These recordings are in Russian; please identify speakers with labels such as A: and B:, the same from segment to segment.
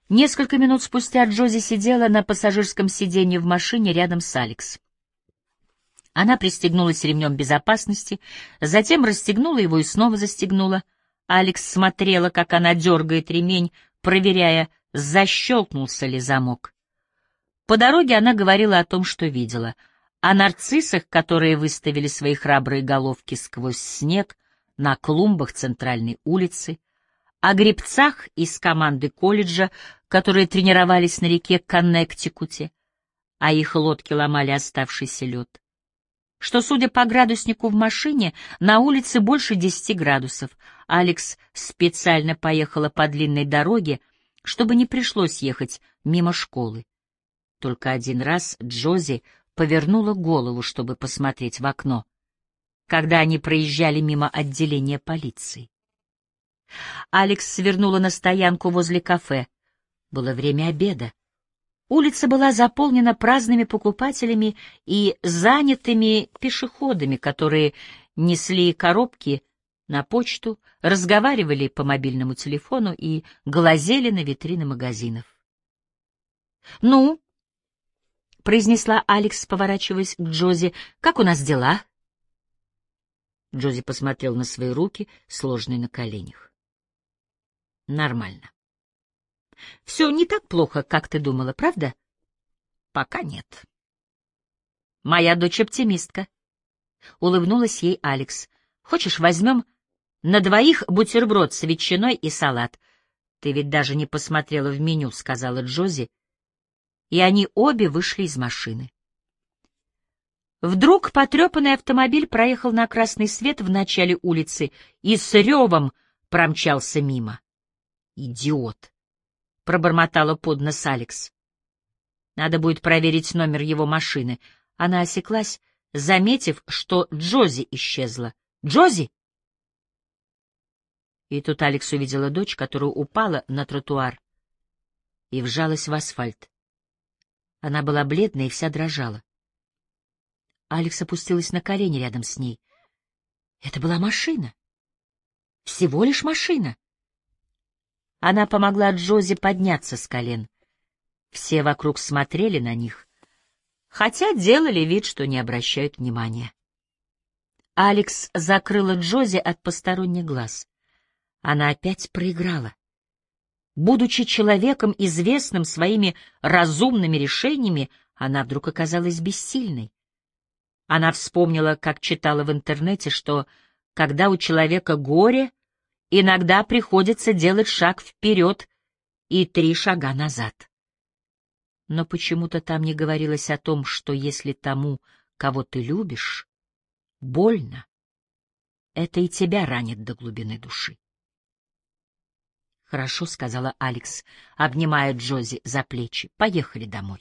A: Несколько минут спустя Джози сидела на пассажирском сиденье в машине рядом с Алекс. Она пристегнулась ремнем безопасности, затем расстегнула его и снова застегнула. Алекс смотрела, как она дергает ремень, проверяя, защелкнулся ли замок. По дороге она говорила о том, что видела, о нарциссах, которые выставили свои храбрые головки сквозь снег на клумбах центральной улицы, о гребцах из команды колледжа, которые тренировались на реке Коннектикуте, а их лодки ломали оставшийся лед. Что, судя по градуснику в машине, на улице больше 10 градусов. Алекс специально поехала по длинной дороге, чтобы не пришлось ехать мимо школы. Только один раз Джози повернула голову, чтобы посмотреть в окно, когда они проезжали мимо отделения полиции. Алекс свернула на стоянку возле кафе. Было время обеда. Улица была заполнена праздными покупателями и занятыми пешеходами, которые несли коробки на почту, разговаривали по мобильному телефону и глазели на витрины магазинов. «Ну?» — произнесла Алекс, поворачиваясь к Джози. «Как у нас дела?» Джози посмотрел на свои руки, сложенные на коленях. «Нормально. Все не так плохо, как ты думала, правда?» «Пока нет». «Моя дочь оптимистка», — улыбнулась ей Алекс. «Хочешь, возьмем на двоих бутерброд с ветчиной и салат?» «Ты ведь даже не посмотрела в меню», — сказала Джози, и они обе вышли из машины. Вдруг потрепанный автомобиль проехал на красный свет в начале улицы и с ревом промчался мимо. «Идиот!» — пробормотала под нос Алекс. «Надо будет проверить номер его машины». Она осеклась, заметив, что Джози исчезла. «Джози!» И тут Алекс увидела дочь, которая упала на тротуар и вжалась в асфальт. Она была бледная и вся дрожала. Алекс опустилась на колени рядом с ней. Это была машина. Всего лишь машина. Она помогла Джози подняться с колен. Все вокруг смотрели на них, хотя делали вид, что не обращают внимания. Алекс закрыла Джози от посторонних глаз. Она опять проиграла. Будучи человеком, известным своими разумными решениями, она вдруг оказалась бессильной. Она вспомнила, как читала в интернете, что, когда у человека горе, иногда приходится делать шаг вперед и 3 шага назад. Но почему-то там не говорилось о том, что если тому, кого ты любишь, больно, это и тебя ранит до глубины души. «Хорошо», — сказала Алекс, обнимая Джози за плечи. «Поехали домой».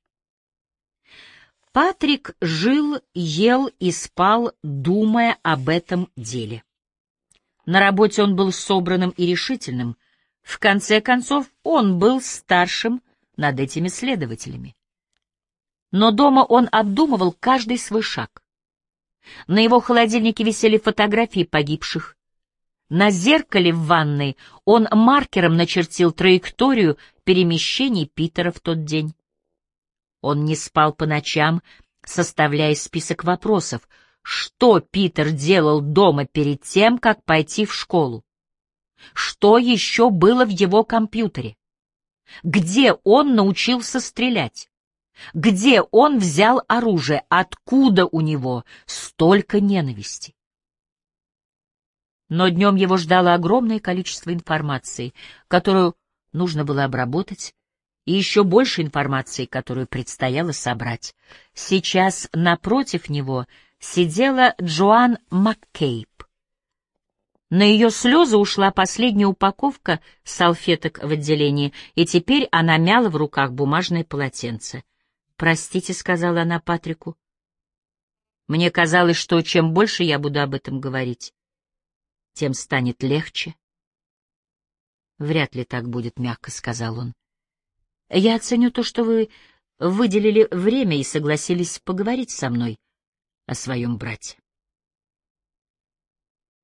A: Патрик жил, ел и спал, думая об этом деле. На работе он был собранным и решительным. В конце концов, он был старшим над этими следователями. Но дома он обдумывал каждый свой шаг. На его холодильнике висели фотографии погибших. На зеркале в ванной он маркером начертил траекторию перемещений Питера в тот день. Он не спал по ночам, составляя список вопросов, что Питер делал дома перед тем, как пойти в школу, что еще было в его компьютере, где он научился стрелять, где он взял оружие, откуда у него столько ненависти. Но днем его ждало огромное количество информации, которую нужно было обработать, и еще больше информации, которую предстояло собрать. Сейчас напротив него сидела Джоан Маккейб. На ее слезы ушла последняя упаковка салфеток в отделении, и теперь она мяла в руках бумажное полотенце. «Простите», — сказала она Патрику. «Мне казалось, что чем больше я буду об этом говорить, тем станет легче». «Вряд ли так будет», — мягко сказал он. «Я оценю то, что вы выделили время и согласились поговорить со мной о своем брате».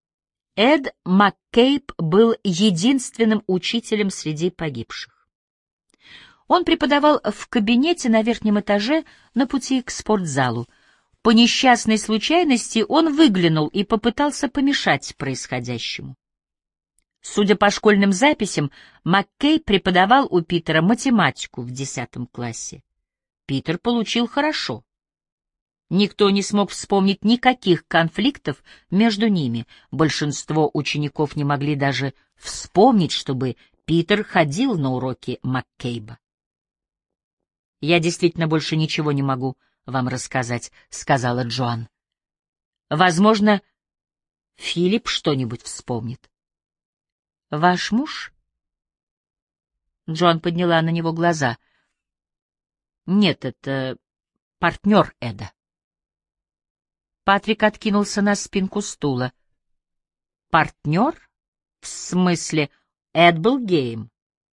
A: Эд Маккейб был единственным учителем среди погибших. Он преподавал в кабинете на верхнем этаже на пути к спортзалу. По несчастной случайности он выглянул и попытался помешать происходящему. Судя по школьным записям, Маккей преподавал у Питера математику в 10 классе. Питер получил хорошо. Никто не смог вспомнить никаких конфликтов между ними. Большинство учеников не могли даже вспомнить, чтобы Питер ходил на уроки Маккейба. «Я действительно больше ничего не могу вам рассказать», — сказала Джоан. «Возможно, Филипп что-нибудь вспомнит». «Ваш муж?» Джоан подняла на него глаза. «Нет, это партнер Эда». Патрик откинулся на спинку стула. «Партнер? В смысле, Эд был геем?»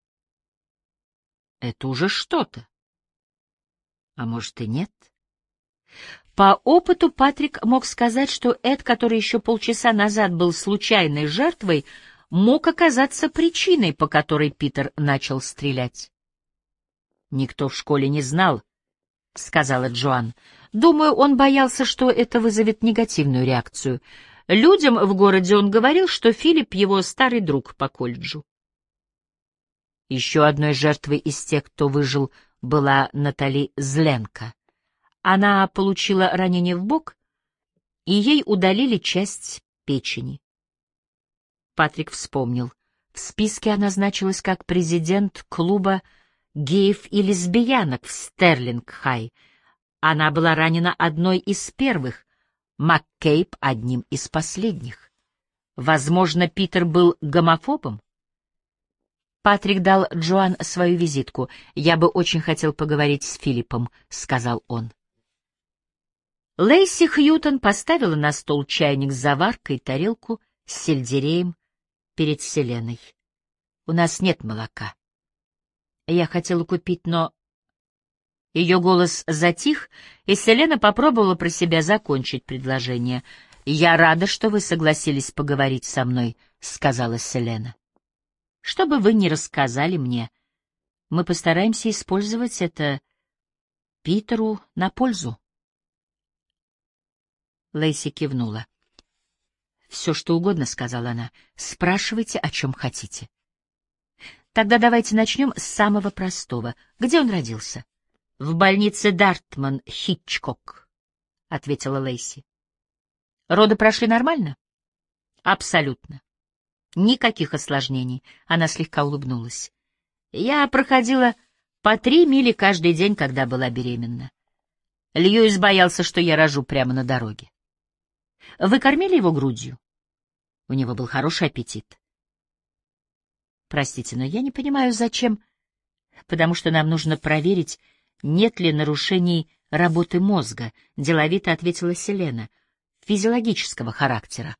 A: «Это уже что-то. А может и нет?» По опыту Патрик мог сказать, что Эд, который еще полчаса назад был случайной жертвой, мог оказаться причиной, по которой Питер начал стрелять. «Никто в школе не знал», — сказала Джоан. «Думаю, он боялся, что это вызовет негативную реакцию. Людям в городе он говорил, что Филипп — его старый друг по колледжу». Еще одной жертвой из тех, кто выжил, была Натали Зленко. Она получила ранение в бок, и ей удалили часть печени. Патрик вспомнил. В списке она значилась как президент клуба геев и лесбиянок в Стерлинг-Хай. Она была ранена одной из первых, Маккейб — одним из последних. Возможно, Питер был гомофобом? Патрик дал Джоан свою визитку. «Я бы очень хотел поговорить с Филиппом», — сказал он. Лейси Хьютон поставила на стол чайник с заваркой и тарелку с сельдереем перед Селеной. «У нас нет молока. Я хотела купить, но...» Ее голос затих, и Селена попробовала про себя закончить предложение. «Я рада, что вы согласились поговорить со мной», — сказала Селена. «Что бы вы ни рассказали мне, мы постараемся использовать это Питеру на пользу». Лейси кивнула. «Все, что угодно», — сказала она. «Спрашивайте, о чем хотите». «Тогда давайте начнем с самого простого. Где он родился?» «В больнице Дартман, Хичкок», — ответила Лейси. «Роды прошли нормально?» «Абсолютно. Никаких осложнений», — она слегка улыбнулась. «Я проходила по 3 мили каждый день, когда была беременна. Льюис боялся, что я рожу прямо на дороге». «Вы кормили его грудью?» «У него был хороший аппетит». «Простите, но я не понимаю, зачем...» «Потому что нам нужно проверить, нет ли нарушений работы мозга», — деловито ответила Селена, — «физиологического характера».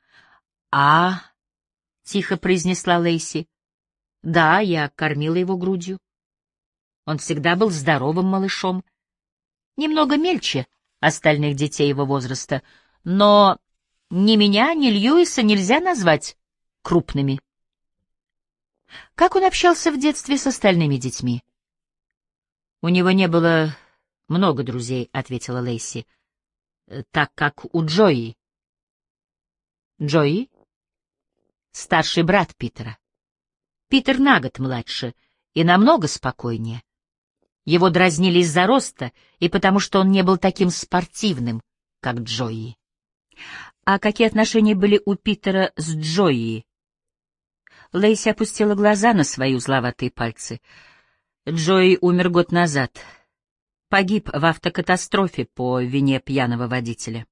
A: — тихо произнесла Лейси. «Да, я кормила его грудью. Он всегда был здоровым малышом, немного мельче остальных детей его возраста, но ни меня, ни Льюиса нельзя назвать крупными». «Как он общался в детстве с остальными детьми?» «У него не было много друзей», — ответила Лейси, — «так как у Джои». «Джои?» «Старший брат Питера. Питер на год младше и намного спокойнее. Его дразнили из-за роста и потому, что он не был таким спортивным, как Джои». «А какие отношения были у Питера с Джои?» Лейси опустила глаза на свои узловатые пальцы. «Джои умер год назад. Погиб в автокатастрофе по вине пьяного водителя».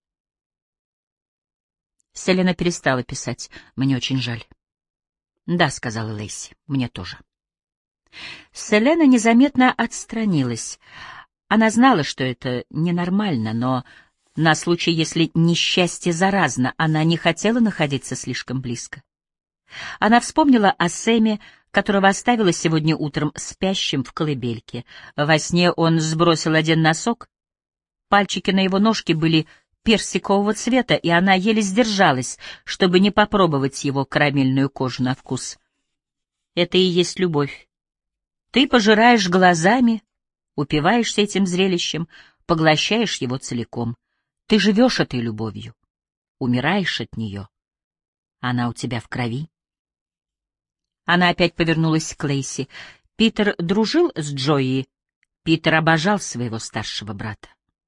A: Селена перестала писать. «Мне очень жаль». «Да», — сказала Лейси, — «мне тоже». Селена незаметно отстранилась. Она знала, что это ненормально, но на случай, если несчастье заразно, она не хотела находиться слишком близко. Она вспомнила о Сэме, которого оставила сегодня утром спящим в колыбельке. Во сне он сбросил один носок. Пальчики на его ножке были персикового цвета, и она еле сдержалась, чтобы не попробовать его карамельную кожу на вкус. Это и есть любовь. Ты пожираешь глазами, упиваешься этим зрелищем, поглощаешь его целиком. Ты живешь этой любовью, умираешь от нее. Она у тебя в крови. Она опять повернулась к Лейси. Питер дружил с Джои. Питер обожал своего старшего брата.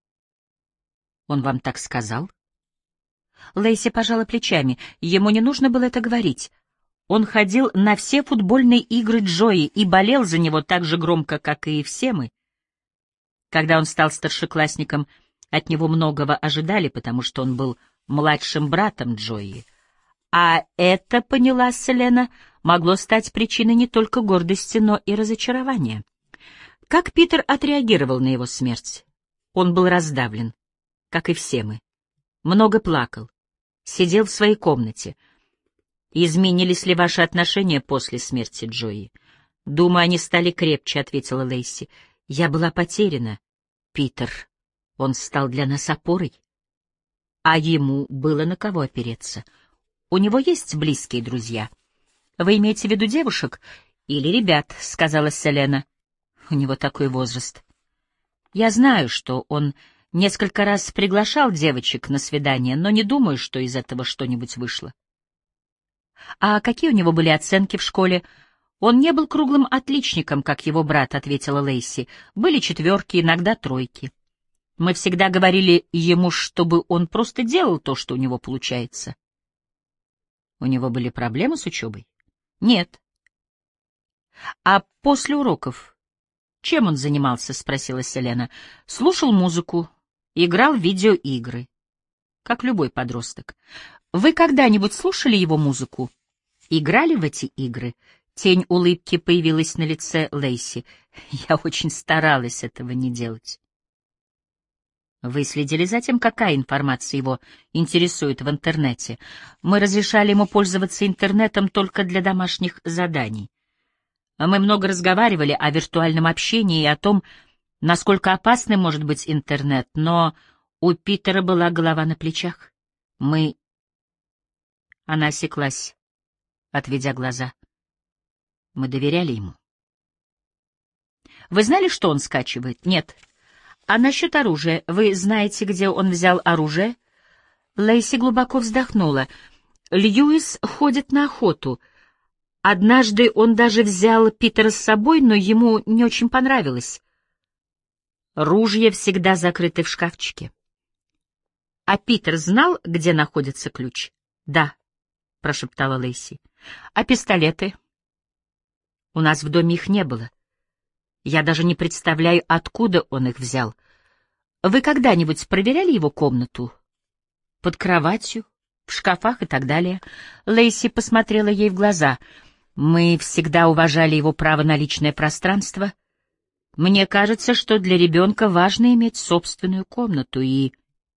A: Он вам так сказал? Лейси пожала плечами. Ему не нужно было это говорить. Он ходил на все футбольные игры Джои и болел за него так же громко, как и все мы. Когда он стал старшеклассником, от него многого ожидали, потому что он был младшим братом Джои. А это, поняла Селена, могло стать причиной не только гордости, но и разочарования. Как Питер отреагировал на его смерть? Он был раздавлен, как и все мы. Много плакал, сидел в своей комнате. «Изменились ли ваши отношения после смерти Джои?» «Думаю, они стали крепче», — ответила Лейси. «Я была потеряна, Питер. Он стал для нас опорой. А ему было на кого опереться. У него есть близкие друзья. Вы имеете в виду девушек или ребят?» — сказала Селена. «У него такой возраст. Я знаю, что он несколько раз приглашал девочек на свидание, но не думаю, что из этого что-нибудь вышло». «А какие у него были оценки в школе?» «Он не был круглым отличником, как его брат», — ответила Лейси. «Были четверки, иногда тройки. Мы всегда говорили ему, чтобы он просто делал то, что у него получается». «У него были проблемы с учебой?» «Нет». «А после уроков чем он занимался?» — спросила Селена. «Слушал музыку, играл в видеоигры, как любой подросток. Вы когда-нибудь слушали его музыку? Играли в эти игры?» Тень улыбки появилась на лице Лейси. «Я очень старалась этого не делать». «Вы следили за тем, какая информация его интересует в интернете?» «Мы разрешали ему пользоваться интернетом только для домашних заданий. Мы много разговаривали о виртуальном общении и о том, насколько опасным может быть интернет, но у Питера была голова на плечах. Мы...» Она осеклась, отведя глаза. «Мы доверяли ему». «Вы знали, что он скачивает?» «Нет». «А насчет оружия? Вы знаете, где он взял оружие?» Лейси глубоко вздохнула. «Льюис ходит на охоту. Однажды он даже взял Питера с собой, но ему не очень понравилось. Ружья всегда закрыты в шкафчике». «А Питер знал, где находится ключ?» «Да», — прошептала Лейси. «А пистолеты?» «У нас в доме их не было. Я даже не представляю, откуда он их взял. Вы когда-нибудь проверяли его комнату? Под кроватью, в шкафах и так далее?» Лейси посмотрела ей в глаза. «Мы всегда уважали его право на личное пространство. Мне кажется, что для ребенка важно иметь собственную комнату И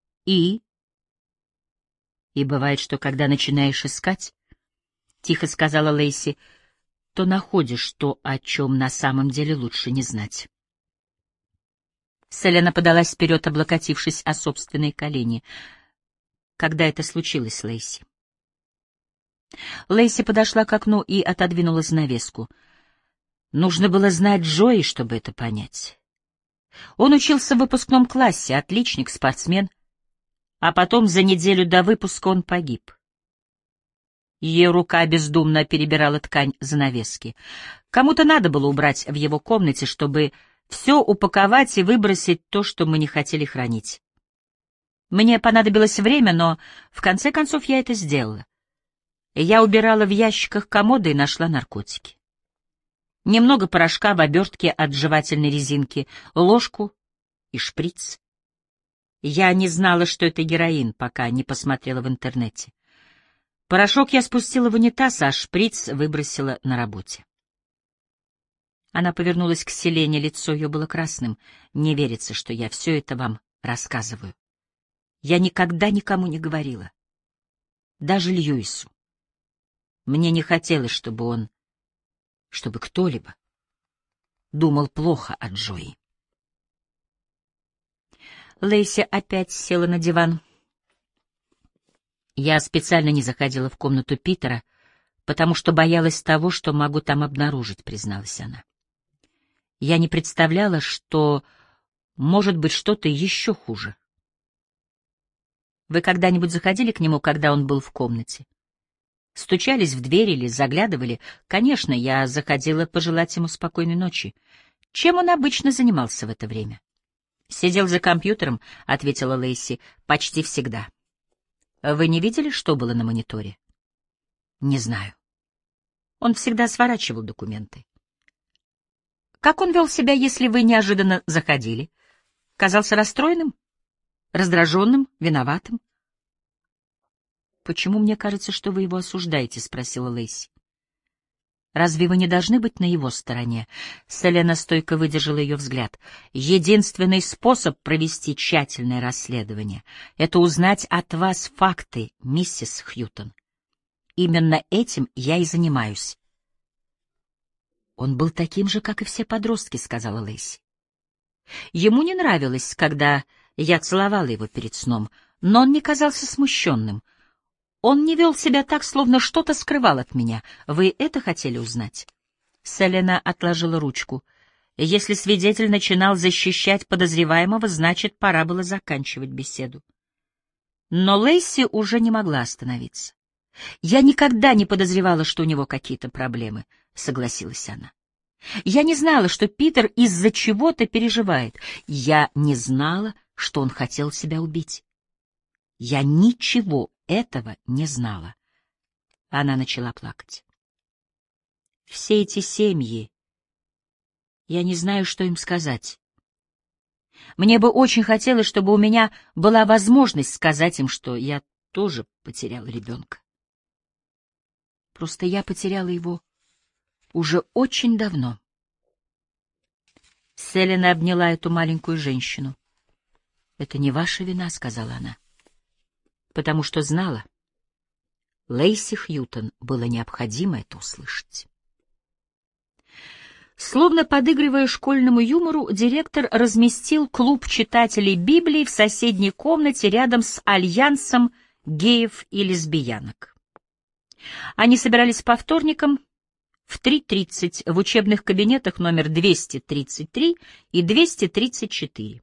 A: бывает, что когда начинаешь искать, — тихо сказала Лейси, — то находишь то, о чем на самом деле лучше не знать». Селена подалась вперед, облокотившись о собственные колени. «Когда это случилось, Лейси?» Лейси подошла к окну и отодвинула занавеску. Нужно было знать Джои, чтобы это понять. Он учился в выпускном классе, отличник, спортсмен. А потом за неделю до выпуска он погиб. Ее рука бездумно перебирала ткань занавески. Кому-то надо было убрать в его комнате, чтобы все упаковать и выбросить то, что мы не хотели хранить. Мне понадобилось время, но в конце концов я это сделала. Я убирала в ящиках комода и нашла наркотики. Немного порошка в обертке от жевательной резинки, ложку и шприц. Я не знала, что это героин, пока не посмотрела в интернете. Порошок я спустила в унитаз, а шприц выбросила на работе. Она повернулась к Селене, лицо ее было красным. «Не верится, что я все это вам рассказываю. Я никогда никому не говорила. Даже Льюису. Мне не хотелось, чтобы кто-либо думал плохо о Джои». Лейси опять села на диван. «Я специально не заходила в комнату Питера, потому что боялась того, что могу там обнаружить», — призналась она. Я не представляла, что может быть что-то еще хуже. Вы когда-нибудь заходили к нему, когда он был в комнате? Стучались в дверь или заглядывали? Конечно, я заходила пожелать ему спокойной ночи. Чем он обычно занимался в это время? Сидел за компьютером, — ответила Лейси, — почти всегда. Вы не видели, что было на мониторе? Не знаю. Он всегда сворачивал документы. Как он вел себя, если вы неожиданно заходили? Казался расстроенным, раздраженным, виноватым? «Почему мне кажется, что вы его осуждаете?» — спросила Лейси. «Разве вы не должны быть на его стороне?» Селена стойко выдержала ее взгляд. «Единственный способ провести тщательное расследование — это узнать от вас факты, миссис Хьютон. Именно этим я и занимаюсь». «Он был таким же, как и все подростки», — сказала Лейси. «Ему не нравилось, когда я целовала его перед сном, но он не казался смущенным. Он не вел себя так, словно что-то скрывал от меня. Вы это хотели узнать?» Селена отложила ручку. Если свидетель начинал защищать подозреваемого, значит, пора было заканчивать беседу. Но Лейси уже не могла остановиться. «Я никогда не подозревала, что у него какие-то проблемы», — согласилась она. «Я не знала, что Питер из-за чего-то переживает. Я не знала, что он хотел себя убить. Я ничего этого не знала». Она начала плакать. «Все эти семьи, я не знаю, что им сказать. Мне бы очень хотелось, чтобы у меня была возможность сказать им, что я тоже потеряла ребенка. Просто я потеряла его уже очень давно». Селена обняла эту маленькую женщину. «Это не ваша вина», — сказала она, — «потому что знала. Лейси Хьютон было необходимо это услышать». Словно подыгрывая школьному юмору, директор разместил клуб читателей Библии в соседней комнате рядом с альянсом геев и лесбиянок. Они собирались по вторникам в 3:30 в учебных кабинетах номер 233 и 234.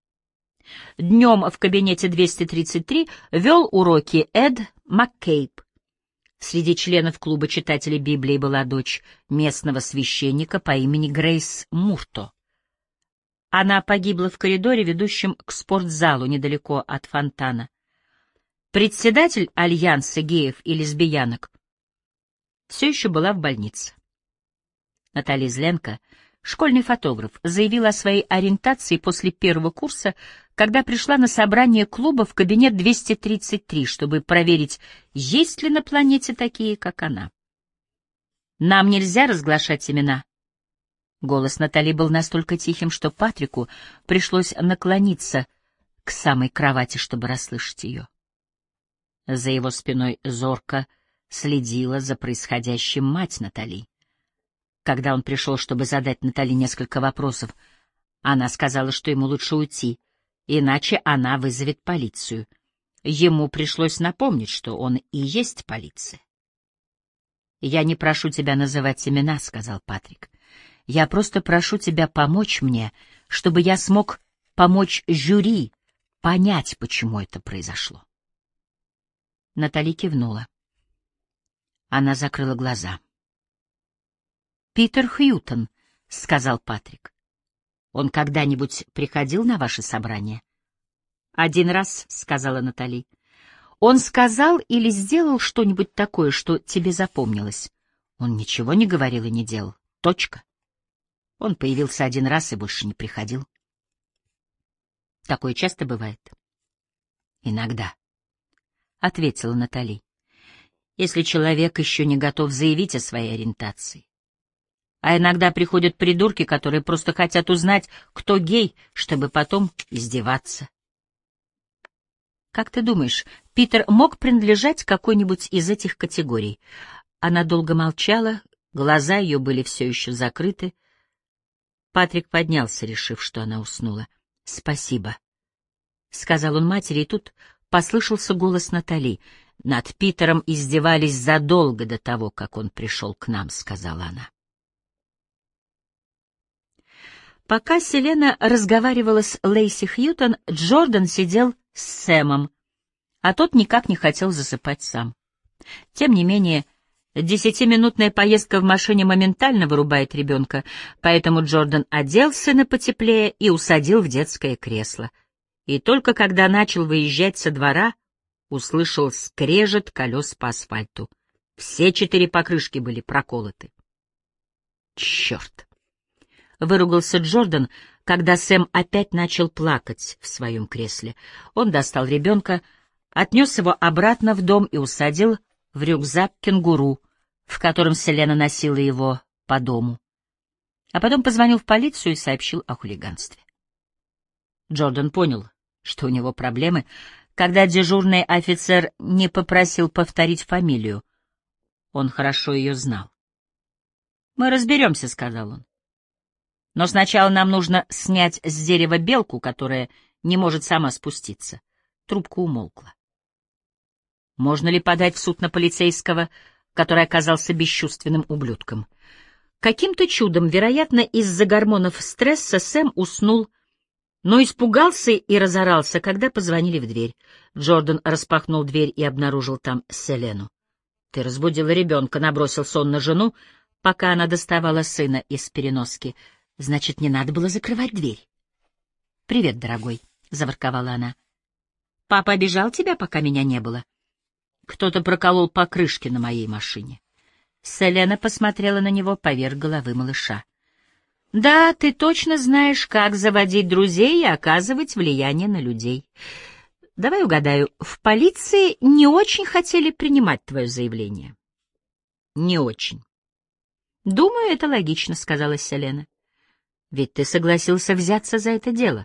A: Днем в кабинете 233 вел уроки Эд Маккейб. Среди членов клуба читателей Библии была дочь местного священника по имени Грейс Мурто. Она погибла в коридоре, ведущем к спортзалу недалеко от фонтана. Председатель Альянса геев и лесбиянок все еще была в больнице. Наталья Зленко, школьный фотограф, заявила о своей ориентации после первого курса, когда пришла на собрание клуба в кабинет 233, чтобы проверить, есть ли на планете такие, как она. «Нам нельзя разглашать имена». Голос Натали был настолько тихим, что Патрику пришлось наклониться к самой кровати, чтобы расслышать ее. За его спиной зорко следила за происходящим мать Натали. Когда он пришел, чтобы задать Натали несколько вопросов, она сказала, что ему лучше уйти, иначе она вызовет полицию. Ему пришлось напомнить, что он и есть полиция. «Я не прошу тебя называть имена», — сказал Патрик. «Я просто прошу тебя помочь мне, чтобы я смог помочь жюри понять, почему это произошло». Натали кивнула. Она закрыла глаза. «Питер Хьютон», — сказал Патрик. «Он когда-нибудь приходил на ваше собрание?» «Один раз», — сказала Натали. «Он сказал или сделал что-нибудь такое, что тебе запомнилось?» «Он ничего не говорил и не делал. Точка. Он появился один раз и больше не приходил». «Такое часто бывает?» «Иногда», — ответила Натали. «Если человек еще не готов заявить о своей ориентации. А иногда приходят придурки, которые просто хотят узнать, кто гей, чтобы потом издеваться». «Как ты думаешь, Питер мог принадлежать какой-нибудь из этих категорий?» Она долго молчала, глаза ее были все еще закрыты. Патрик поднялся, решив, что она уснула. «Спасибо», — сказал он матери, и тут послышался голос Натали. «Над Питером издевались задолго до того, как он пришел к нам», — сказала она. Пока Селена разговаривала с Лейси Хьютон, Джордан сидел с Сэмом, а тот никак не хотел засыпать сам. Тем не менее, 10-минутная поездка в машине моментально вырубает ребенка, поэтому Джордан одел сына потеплее и усадил в детское кресло. И только когда начал выезжать со двора, услышал скрежет колес по асфальту. Все 4 покрышки были проколоты. «Черт!» — выругался Джордан, когда Сэм опять начал плакать в своем кресле. Он достал ребенка, отнес его обратно в дом и усадил в рюкзак кенгуру, в котором Селена носила его по дому. А потом позвонил в полицию и сообщил о хулиганстве. Джордан понял, что у него проблемы, когда дежурный офицер не попросил повторить фамилию. Он хорошо ее знал. «Мы разберемся», — сказал он. «Но сначала нам нужно снять с дерева белку, которая не может сама спуститься». Трубка умолкла. Можно ли подать в суд на полицейского, который оказался бесчувственным ублюдком? Каким-то чудом, вероятно, из-за гормонов стресса, Сэм уснул, но испугался и разорался, когда позвонили в дверь. Джордан распахнул дверь и обнаружил там Селену. «Ты разбудила ребенка», — набросился он на жену, пока она доставала сына из переноски. «Значит, не надо было закрывать дверь». «Привет, дорогой», — заворковала она. «Папа обижал тебя, пока меня не было?» «Кто-то проколол покрышки на моей машине». Селена посмотрела на него поверх головы малыша. «Да, ты точно знаешь, как заводить друзей и оказывать влияние на людей. Давай угадаю, в полиции не очень хотели принимать твое заявление?» «Не очень». «Думаю, это логично», — сказала Селена. «Ведь ты согласился взяться за это дело».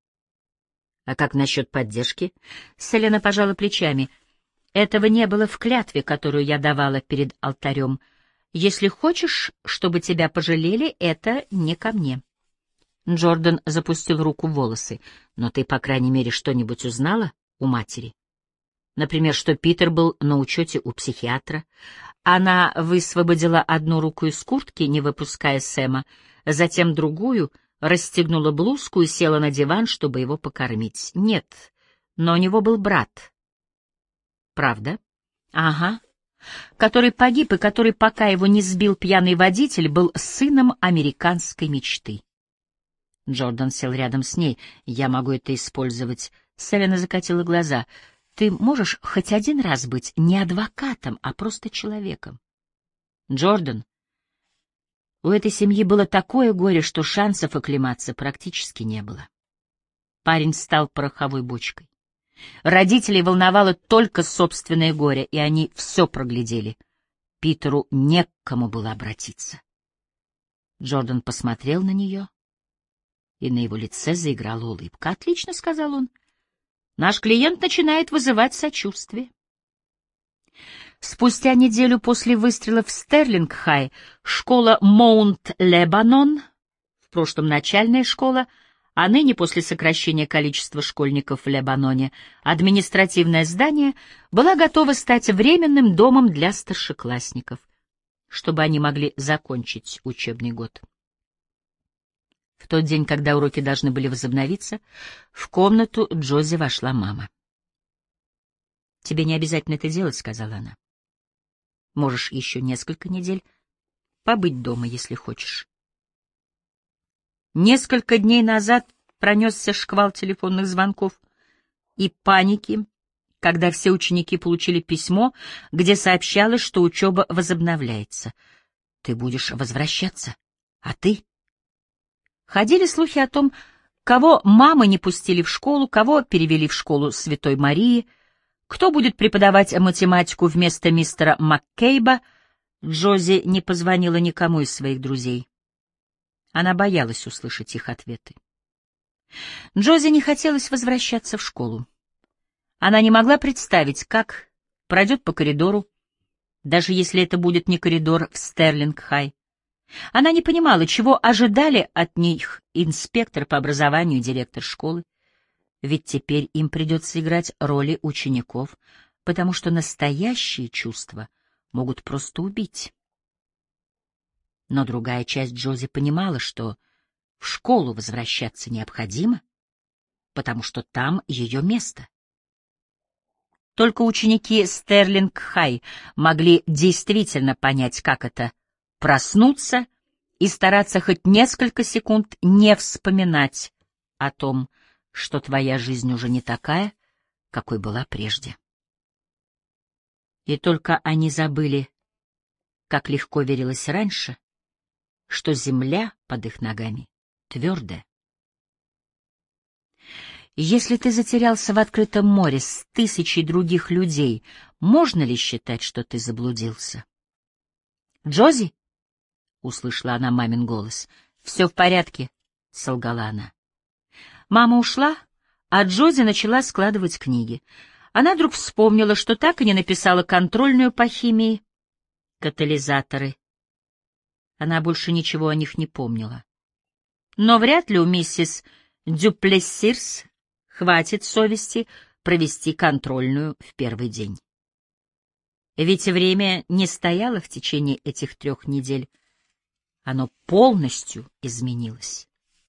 A: «А как насчет поддержки?» Селена пожала плечами. «Этого не было в клятве, которую я давала перед алтарем. Если хочешь, чтобы тебя пожалели, это не ко мне». Джордан запустил руку в волосы. «Но ты, по крайней мере, что-нибудь узнала у матери? Например, что Питер был на учете у психиатра?» Она высвободила одну руку из куртки, не выпуская Сэма, затем другую, расстегнула блузку и села на диван, чтобы его покормить. «Нет, но у него был брат». «Правда?» «Ага. Который погиб и который, пока его не сбил пьяный водитель, был сыном американской мечты». Джордан сел рядом с ней. «Я могу это использовать». Селена закатила глаза. «Ты можешь хоть один раз быть не адвокатом, а просто человеком?» «Джордан, у этой семьи было такое горе, что шансов оклематься практически не было». Парень стал пороховой бочкой. Родителей волновало только собственное горе, и они все проглядели. Питеру не к кому было обратиться. Джордан посмотрел на нее, и на его лице заиграла улыбка. «Отлично», — сказал он. «Наш клиент начинает вызывать сочувствие». Спустя неделю после выстрела в Стерлинг-Хай школа Моунт-Лебанон, в прошлом начальная школа, а ныне, после сокращения количества школьников в Лебаноне, административное здание, была готова стать временным домом для старшеклассников, чтобы они могли закончить учебный год. В тот день, когда уроки должны были возобновиться, в комнату Джози вошла мама. «Тебе не обязательно это делать», — сказала она. «Можешь еще несколько недель побыть дома, если хочешь». Несколько дней назад пронесся шквал телефонных звонков и паники, когда все ученики получили письмо, где сообщалось, что учеба возобновляется. «Ты будешь возвращаться, а ты?» Ходили слухи о том, кого мамы не пустили в школу, кого перевели в школу Святой Марии, кто будет преподавать математику вместо мистера МакКейба. Джози не позвонила никому из своих друзей. Она боялась услышать их ответы. Джози не хотелось возвращаться в школу. Она не могла представить, как пройдет по коридору, даже если это будет не коридор в Стерлинг-Хай. Она не понимала, чего ожидали от них инспектор по образованию и директор школы, ведь теперь им придется играть роли учеников, потому что настоящие чувства могут просто убить. Но другая часть Джози понимала, что в школу возвращаться необходимо, потому что там ее место. Только ученики Стерлинг-Хай могли действительно понять, как это — проснуться и стараться хоть несколько секунд не вспоминать о том, что твоя жизнь уже не такая, какой была прежде. И только они забыли, как легко верилось раньше, что земля под их ногами твердая. Если ты затерялся в открытом море с тысячей других людей, можно ли считать, что ты заблудился? «Джози?» — услышала она мамин голос. «Все в порядке», — солгала она. Мама ушла, а Джози начала складывать книги. Она вдруг вспомнила, что так и не написала контрольную по химии. Катализаторы. Она больше ничего о них не помнила. Но вряд ли у миссис Дюплессирс хватит совести провести контрольную в первый день. Ведь время не стояло в течение этих 3 недель. Оно полностью изменилось.